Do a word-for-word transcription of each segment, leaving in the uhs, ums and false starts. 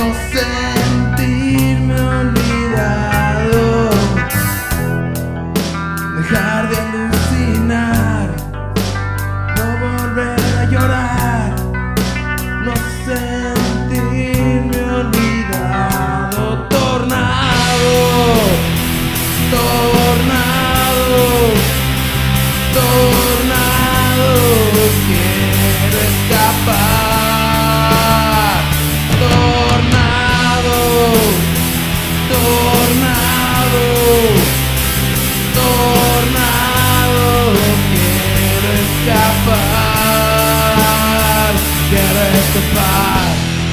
no sentirme olvidado, dejar de alucinar, no volver a llorar, no sentirme olvidado. Tornado, tornado, tornado, quiero escapar. Tornado, tornado, tornado, quiero escapar, quiero escapar.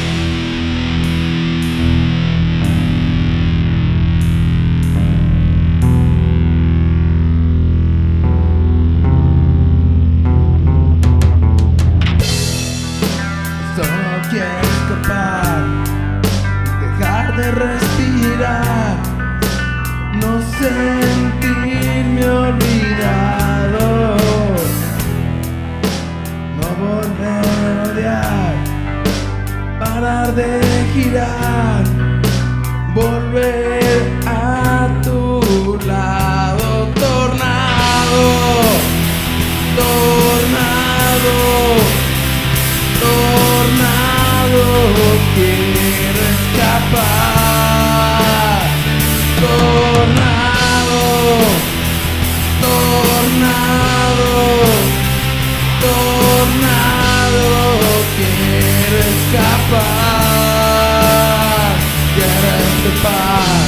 Solo quiero escapar, dejar de respirar, no sentirme olvidado, no volver a odiar, parar de girar, volver a tu lado. Tornado, tornado, tornado, quiero escapar. Tornado, tornado, tornado, quiero escapar, quiero escapar.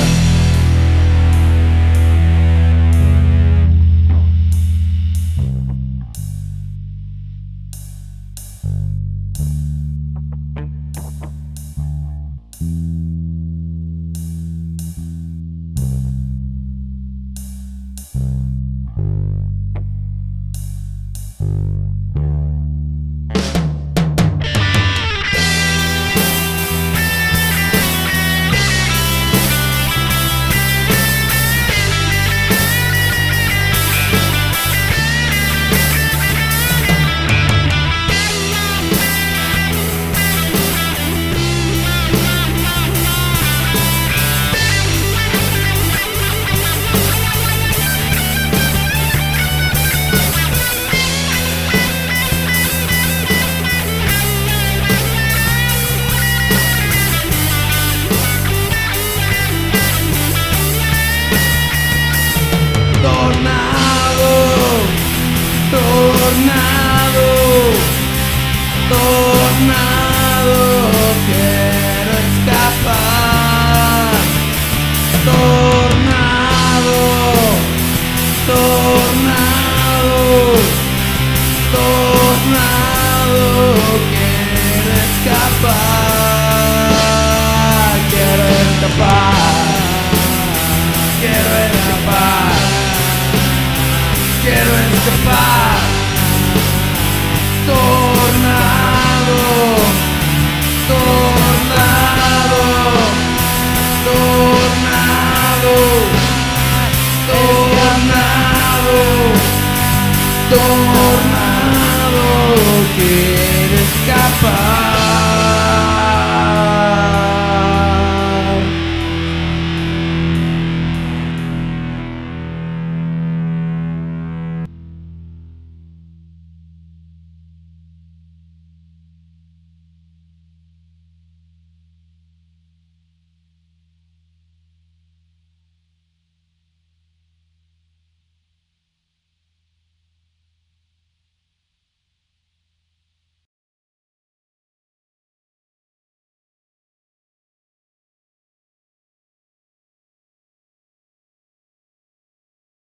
Tornado, tornado, tornado, quiero escapar. Tornado, tornado, tornado, quiero escapar, quiero escapar, quiero escapar. Quiero escapar. Tornado, tornado, tornado, tornado, tornado, tornado.